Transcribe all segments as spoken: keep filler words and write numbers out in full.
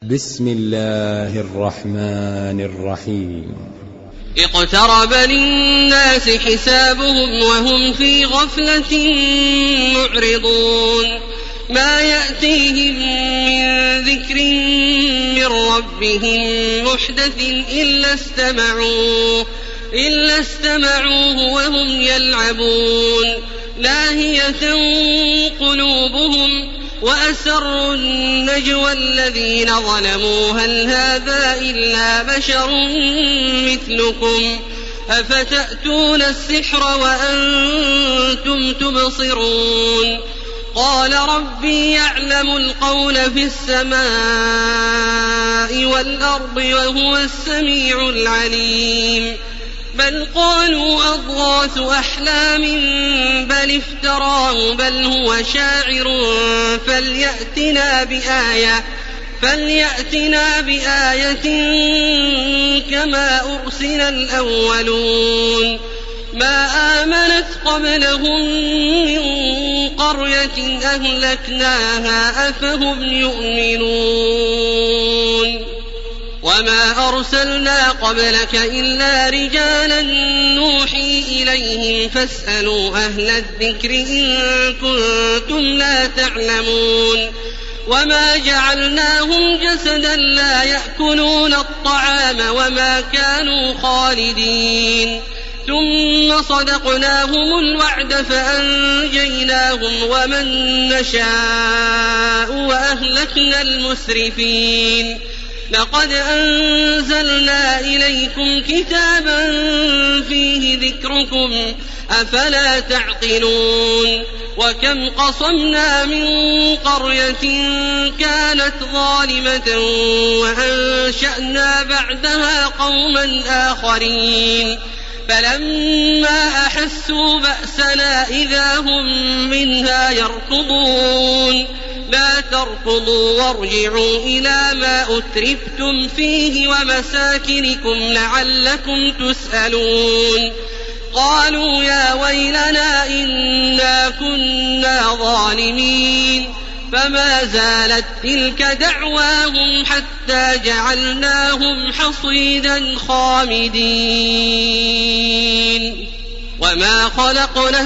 بسم الله الرحمن الرحيم. اقترب للناس حسابهم وهم في غفلة معرضون ما يأتيهم من ذكر من ربهم محدث إلا استمعوه, إلا استمعوه وهم يلعبون لاهية قلوبهم وأسروا النجوى الذين ظلموا هل هذا إلا بشر مثلكم أفتأتون السحر وأنتم تبصرون قال ربي يعلم القول في السماء والأرض وهو السميع العليم بل قالوا أضغاث أحلام بل افتراه بل هو شاعر فليأتنا بآية, فليأتنا بآية كما أرسل الأولون ما آمنت قبلهم من قرية أهلكناها أفهم يؤمنون وما أرسلنا قبلك إلا رجالا نوحي إليهم فاسألوا أهل الذكر إن كنتم لا تعلمون وما جعلناهم جسدا لا يأكلون الطعام وما كانوا خالدين ثم صدقناهم الوعد فأنجيناهم ومن نشاء وأهلكنا المسرفين لقد أنزلنا إليكم كتابا فيه ذكركم أفلا تعقلون وكم قصمنا من قرية كانت ظالمة وأنشأنا بعدها قوما آخرين فلما أحسوا بأسنا إذا هم منها يركضون لا تركضوا وارجعوا إلى ما أترفتم فيه ومساكنكم لعلكم تسألون قالوا يا ويلنا إنا كنا ظالمين فما زالت تلك دعواهم حتى جعلناهم حصيدا خامدين وما خلقنا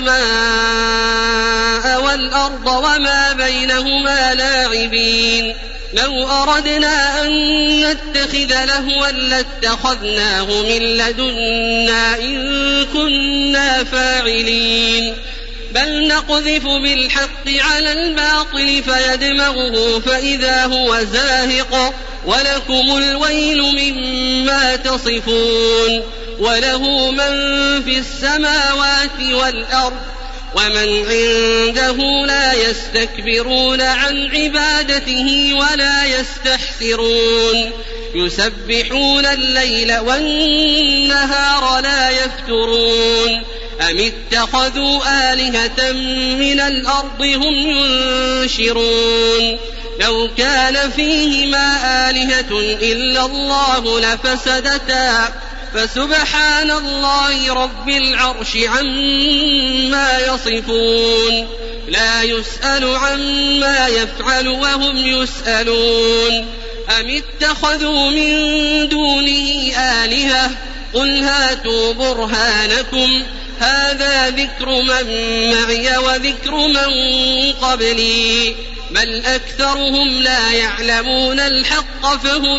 السماء والأرض وما بينهما لاعبين لو أردنا أن نتخذ لهوا لاتخذناه من لدنا إن كنا فاعلين بل نقذف بالحق على الباطل فيدمغه فإذا هو زاهق ولكم الويل مما تصفون وله من في السماوات والأرض ومن عنده لا يستكبرون عن عبادته ولا يستحسرون يسبحون الليل والنهار لا يفترون أم اتخذوا آلهة من الأرض هم ينشرون لو كان فيهما آلهة إلا الله لفسدتا فسبحان الله رب العرش عما يصفون لا يسأل عما يفعل وهم يسألون أم اتخذوا من دونه آلهة قل هاتوا برهانكم هذا ذكر من معي وذكر من قبلي بل أكثرهم لا يعلمون الحق فهم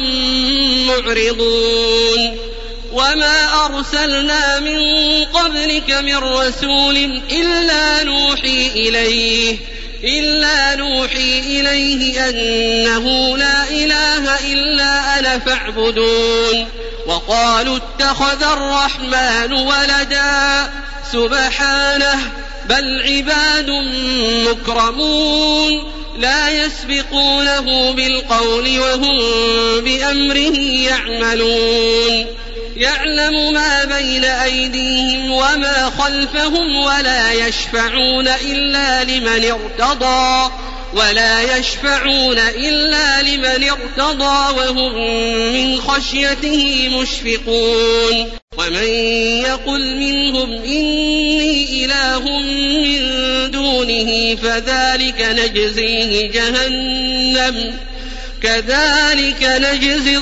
معرضون وما أرسلنا من قبلك من رسول إلا نوحي إليه إلا نوحي إليه أنه لا إله إلا أنا فاعبدون وقالوا اتخذ الرحمن ولدا سبحانه بل عباد مكرمون لا يسبقونه بالقول وهم بأمره يعملون يعلم ما بين أيديهم وما خلفهم ولا يشفعون إلا لمن ارتضى ولا يشفعون إلا لمن ارتضى وهم من خشيته مشفقون ومن يقل منهم إني إله من دونه فذلك نجزيه جهنم كذلك نجزي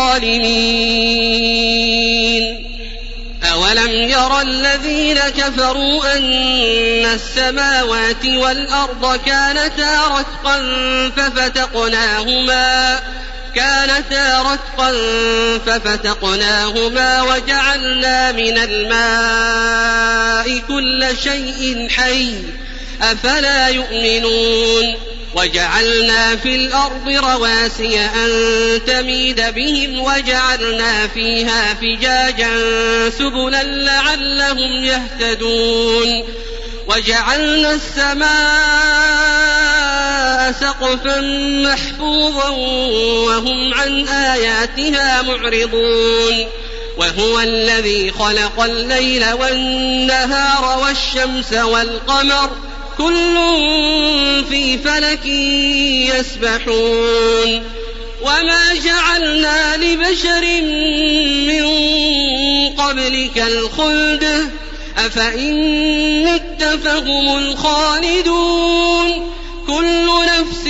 الظالمين. أولم يرى الذين كفروا أن السماوات والأرض كانتا رتقا ففتقناهما كانتا رتقا ففتقناهما وجعلنا من الماء كل شيء حي أفلا يؤمنون. وجعلنا في الأرض رواسي أن تميد بهم وجعلنا فيها فجاجا سبلا لعلهم يهتدون. وجعلنا السماء سقفا محفوظا وهم عن آياتها معرضون. وهو الذي خلق الليل والنهار والشمس والقمر كل في فلك يسبحون. وما جعلنا لبشر من قبلك الخلد أفإن مت فهم الخالدون. كل نفس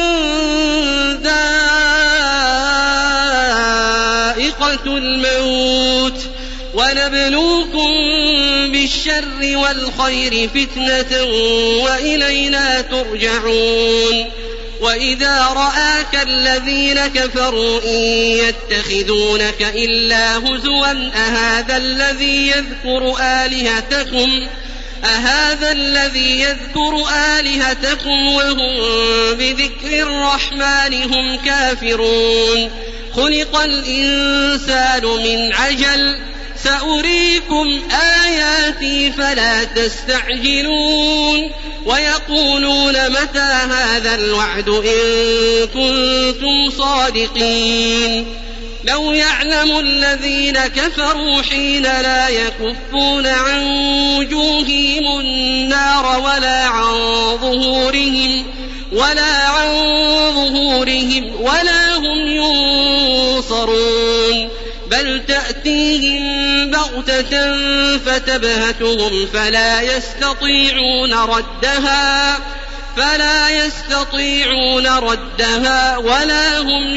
ذائقة الموت ونبلوكم بالشر والخير فتنة وإلينا ترجعون. وإذا رآك الذين كفروا إن يتخذونك إلا هزوا أهذا الذي يذكر آلهتكم أهذا الذي يذكر آلهتكم وهم بذكر الرحمن هم كافرون. خلق الإنسان من عجل سأريكم آياتي فلا تستعجلون. ويقولون متى هذا الوعد إن كنتم صادقين. لو يعلم الذين كفروا حين لا يكفون عن وجوههم النار ولا عن ظهورهم ولا عن ظهورهم ولا هم ينصرون. بل تأتيهم بغتة فتبهتهم فلا يستطيعون ردها فلا يستطيعون ردها ولا هم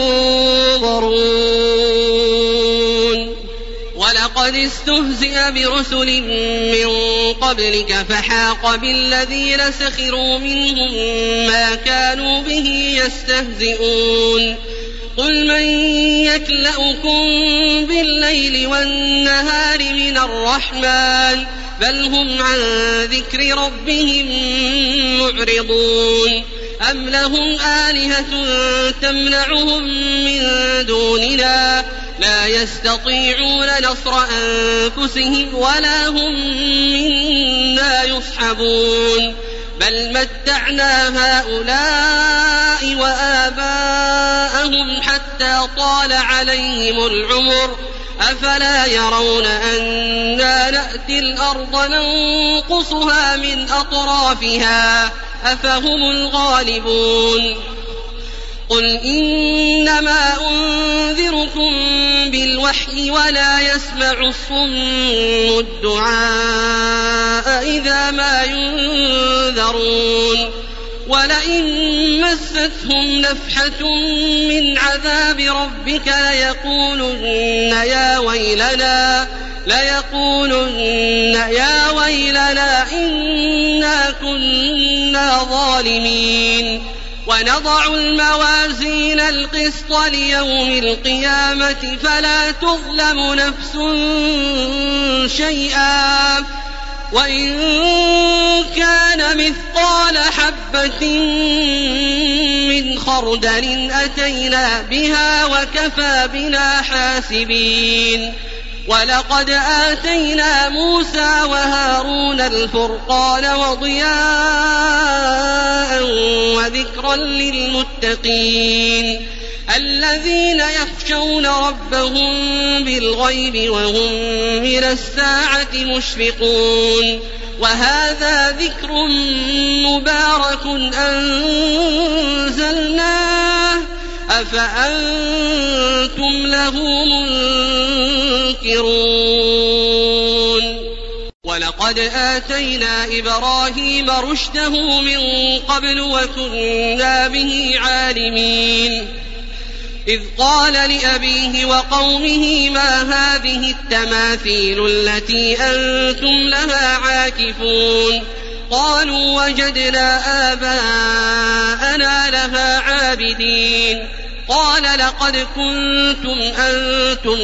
ينظرون. ولقد استهزئ برسل من قبلك فحاق بالذين سخروا منهم ما كانوا به يستهزئون. قل من يكلؤكم بالليل والنهار من الرحمن بل هم عن ذكر ربهم معرضون. أم لهم آلهة تمنعهم من دوننا لا يستطيعون نصر أنفسهم ولا هم منا يصحبون. بل متعنا هؤلاء وآباءهم حتى طال عليهم العمر أفلا يرون أنا نأتي الأرض ننقصها من أطرافها أفهم الغالبون. قل إنما أنذركم بالوحي ولا يسمع الصم الدعاء إذا ما ينذرون. ولئن مستهم نفحة من عذاب ربك ليقولن يا ويلنا ليقولن يا ويلنا إنا كنا ظالمين. ونضع الموازين القسط ليوم القيامة فلا تظلم نفس شيئا وإن كان مثقال حبة من خردل أتينا بها وكفى بنا حاسبين. ولقد آتينا موسى وهارون الفرقان وضياء وذكرا للمتقين الذين يخشون ربهم بالغيب وهم من الساعة مشفقون. وهذا ذكر مبارك أنزلناه أفأنتم له منكرون. ولقد آتينا إبراهيم رشده من قبل وكنا به عالمين. إذ قال لأبيه وقومه ما هذه التماثيل التي أنتم لها عاكفون قالوا وجدنا آباءنا لها عابدين قال لقد كنتم أنتم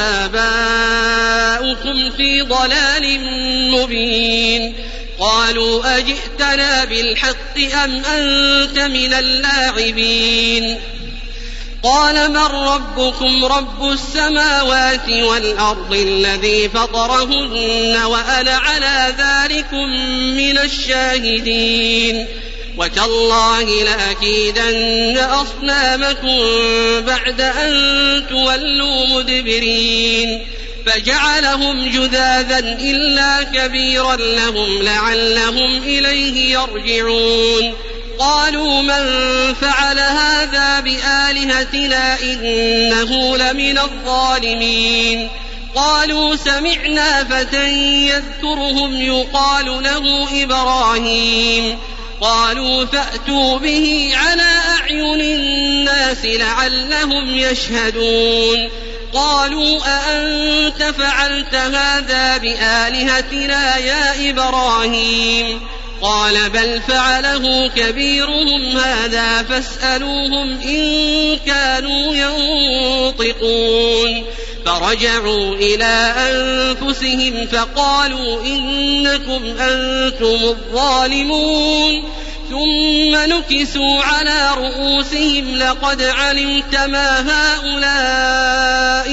وآباؤكم في ضلال مبين قالوا أجئتنا بالحق أم أنت من اللاعبين قال من ربكم رب السماوات والأرض الذي فطرهن وأنا على ذلكم من الشاهدين وتالله لأكيدن أصنامكم بعد أن تولوا مدبرين فجعلهم جذاذا إلا كبيرا لهم لعلهم إليه يرجعون قالوا من فعل هذا بآلهتنا إنه لمن الظالمين قالوا سمعنا فتى يذكرهم يقال له إبراهيم قالوا فأتوا به على أعين الناس لعلهم يشهدون قالوا أأنت فعلت هذا بآلهتنا يا إبراهيم قال بل فعله كبيرهم هذا فاسألوهم إن كانوا ينطقون فرجعوا إلى أنفسهم فقالوا إنكم أنتم الظالمون ثم نكسوا على رؤوسهم لقد علمت ما هؤلاء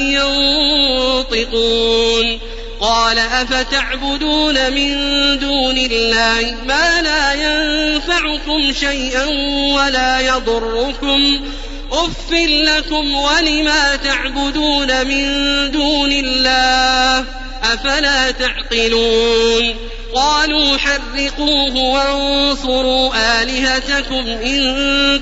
ينطقون قال أفتعبدون من دون الله ما لا ينفعكم شيئا ولا يضركم أف لكم ولما تعبدون من دون الله أفلا تعقلون قالوا حرقوه وانصروا آلهتكم إن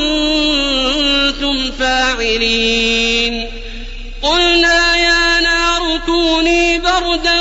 كنتم فاعلين قلنا يا نار كوني بردا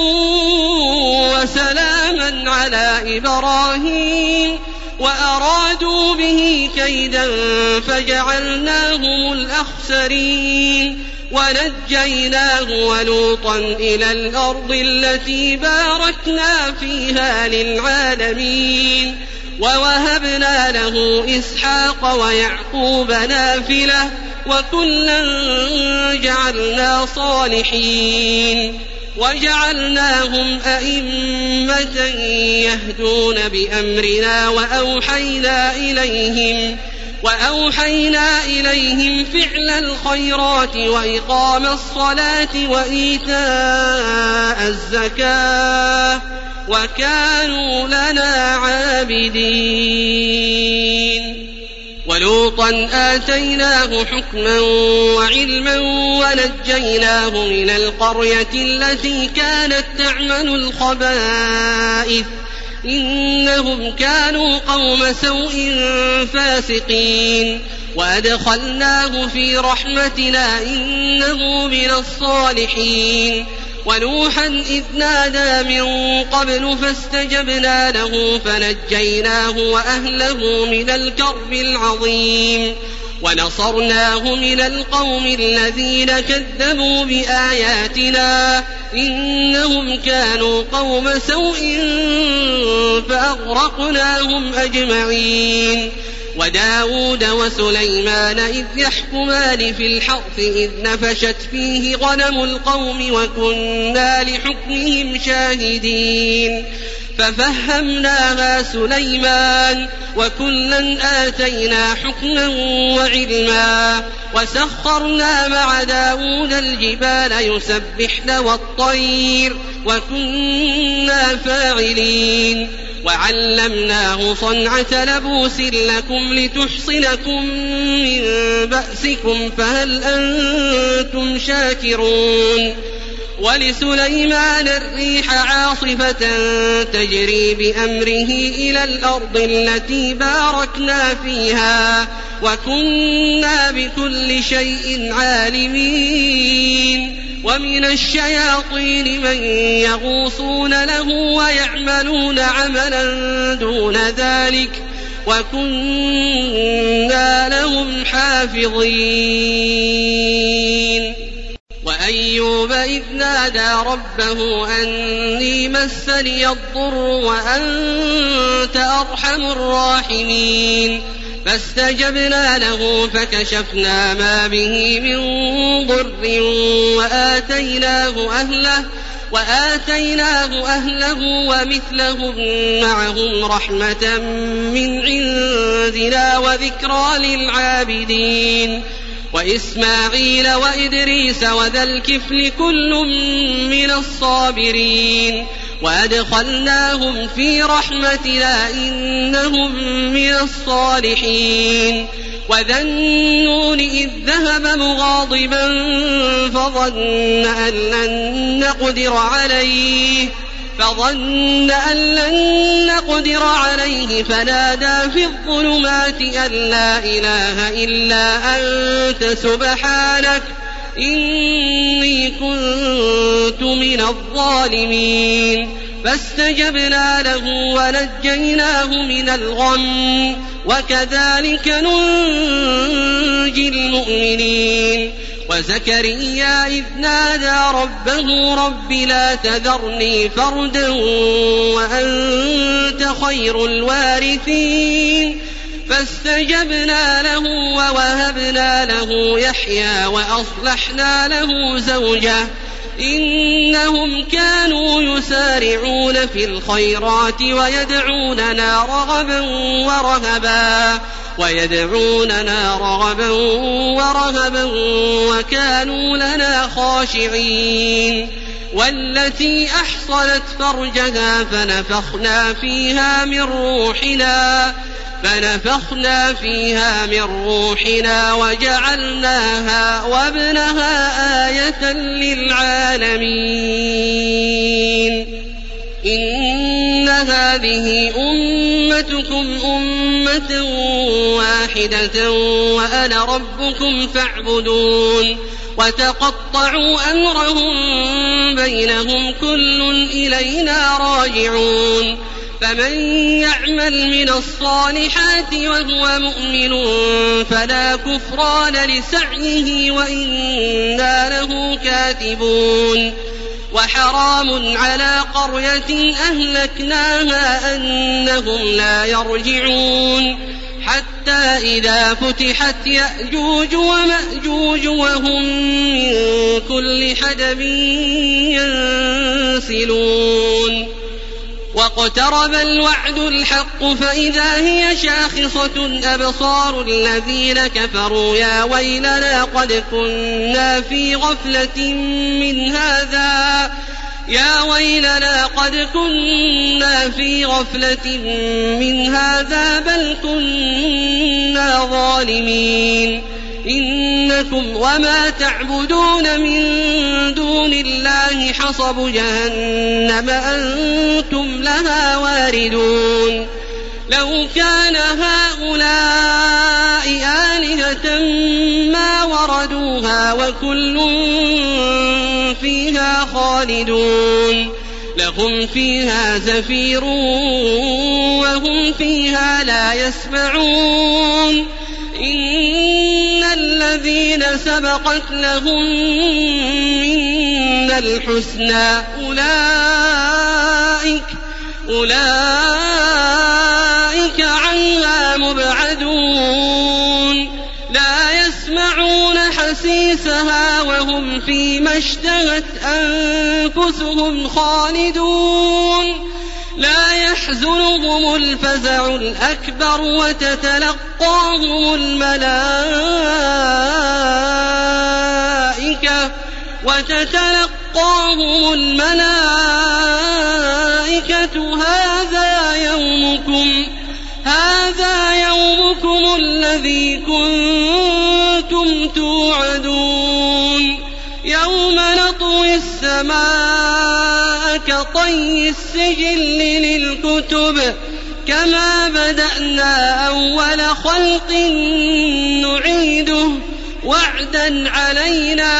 وسلاما على إبراهيم وأرادوا به كيدا فجعلناهم الأخسرين ونجيناه ولوطا إلى الأرض التي باركنا فيها للعالمين ووهبنا له إسحاق ويعقوب نافلة وكلا جعلنا صالحين وجعلناهم أئمة يهدون بأمرنا وأوحينا إليهم وأوحينا إليهم فعل الخيرات وإقام الصلاة وإيتاء الزكاة وكانوا لنا عابدين ولوطا آتيناه حكما وعلما ونجيناه من القرية التي كانت تعمل الخبائث إنهم كانوا قوم سوء فاسقين وأدخلناه في رحمتنا إنه من الصالحين ونوحا إذ نادى من قبل فاستجبنا له فنجيناه وأهله من الكرب العظيم ونصرناه من القوم الذين كذبوا بآياتنا إنهم كانوا قوم سوء فأغرقناهم أجمعين وداود وسليمان إذ يحكمان في الحرث إذ نفشت فيه غنم القوم وكنا لحكمهم شاهدين ففهمناها سليمان وكلا آتينا حكما وعلما وسخرنا مع داود الجبال يسبحن والطير وكنا فاعلين وعلمناه صنعة لبوس لكم لتحصنكم من بأسكم فهل أنتم شاكرون ولسليمان الريح عاصفة تجري بأمره إلى الأرض التي باركنا فيها وكنا بكل شيء عالمين ومن الشياطين من يغوصون له ويعملون عملا دون ذلك وكنا لهم حافظين وأيوب إذ نادى ربه أني مسني الضر وأنت أرحم الراحمين فاستجبنا له فكشفنا ما به من ضر وآتيناه أهله وآتيناه أهله ومثلهم معهم رحمة من عندنا وذكرى للعابدين وإسماعيل وإدريس وذا الكفل كل من الصابرين وأدخلناهم في رحمتنا إنهم من الصالحين وذا النون إذ ذهب مغاضبا فظن أن لن نقدر عليه فظن أن لن نقدر عليه فنادى في الظلمات أن لا إله إلا أنت سبحانك إني كنت من الظالمين فاستجبنا له ونجيناه من الغم وكذلك ننجي المؤمنين وزكريا إذ نادى ربه رب لا تذرني فردا وأنت خير الوارثين فاستجبنا له ووهبنا له يحيى وأصلحنا له زوجه إنهم كانوا يسارعون في الخيرات ويدعوننا رغبا ورهبا ويدعوننا رغبا ورهبا وكانوا لنا خاشعين والتي أحصنت فرجها فنفخنا فيها من روحنا فنفخنا فيها من روحنا وجعلناها وابنها آية للعالمين إن هذه أمتكم أمة واحدة وأنا ربكم فاعبدون وتقطعوا أمرهم بينهم كل إلينا راجعون فمن يعمل من الصالحات وهو مؤمن فلا كفران لسعيه وإنا له كاتبون وحرام على قرية أهلكناها أنهم لا يرجعون حتى إذا فتحت يأجوج ومأجوج وهم من كل حدب ينسلون واقترب الوعد الحق فإذا هي شاخصة أبصار الذين كفروا يا ويلنا قد كنا في غفلة من هذا يا ويلنا قد كنا في غفلة من هذا بل كنا ظالمين إنكم وما تعبدون من دون الله حصب جهنم أنتم لها واردون لو كان هؤلاء آلهة ما وردوها وكل فيها خالدون لهم فيها زفير وهم فيها لا يسمعون إن الذين سبقت لهم منا الحسنى أولئك أولئك عنها مبعدون لا يسمعون حسيسها وهم فيما اشتهت أنفسهم خالدون لا يحزنهم الفزع الأكبر وتتلقاهم الملائكة وتتلقاهم الملائكة هذا يومكم هذا يومكم الذي كنتم توعدون يوم نطوي السماء كطي السجل للكتب كما بدأنا أول خلق نعيده وعدا علينا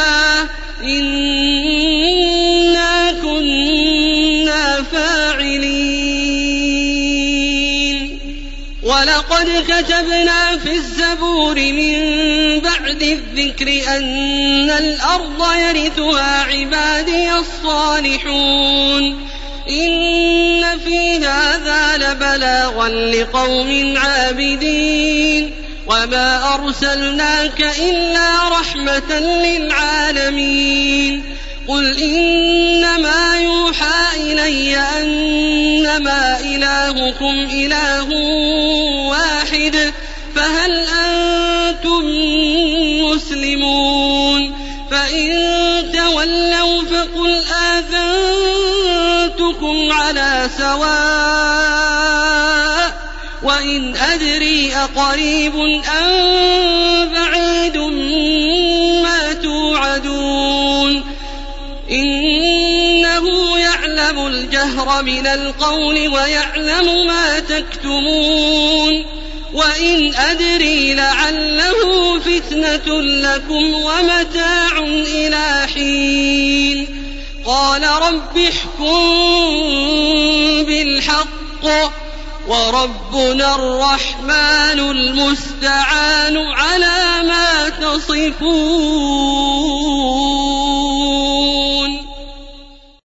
إنا كنا فاعلين ولقد ولقد كتبنا في الزبور من بعد الذكر أن الأرض يرثها عبادي الصالحون إن في هذا لبلاغا لقوم عابدين وما أرسلناك إلا رحمة للعالمين قل إنما يوحى إلي أنما إلهكم إله واحد فهل أنتم مسلمون فإن تولوا فقل آذنتكم على سواء وإن أدري أقريب أم بعيد ما توعدون إنه يعلم الجهر من القول ويعلم ما تكتمون وإن أدري لعله فتنة لكم ومتاع إلى حين قال رب احكم بالحق وربنا الرحمن المستعان على ما تصفون.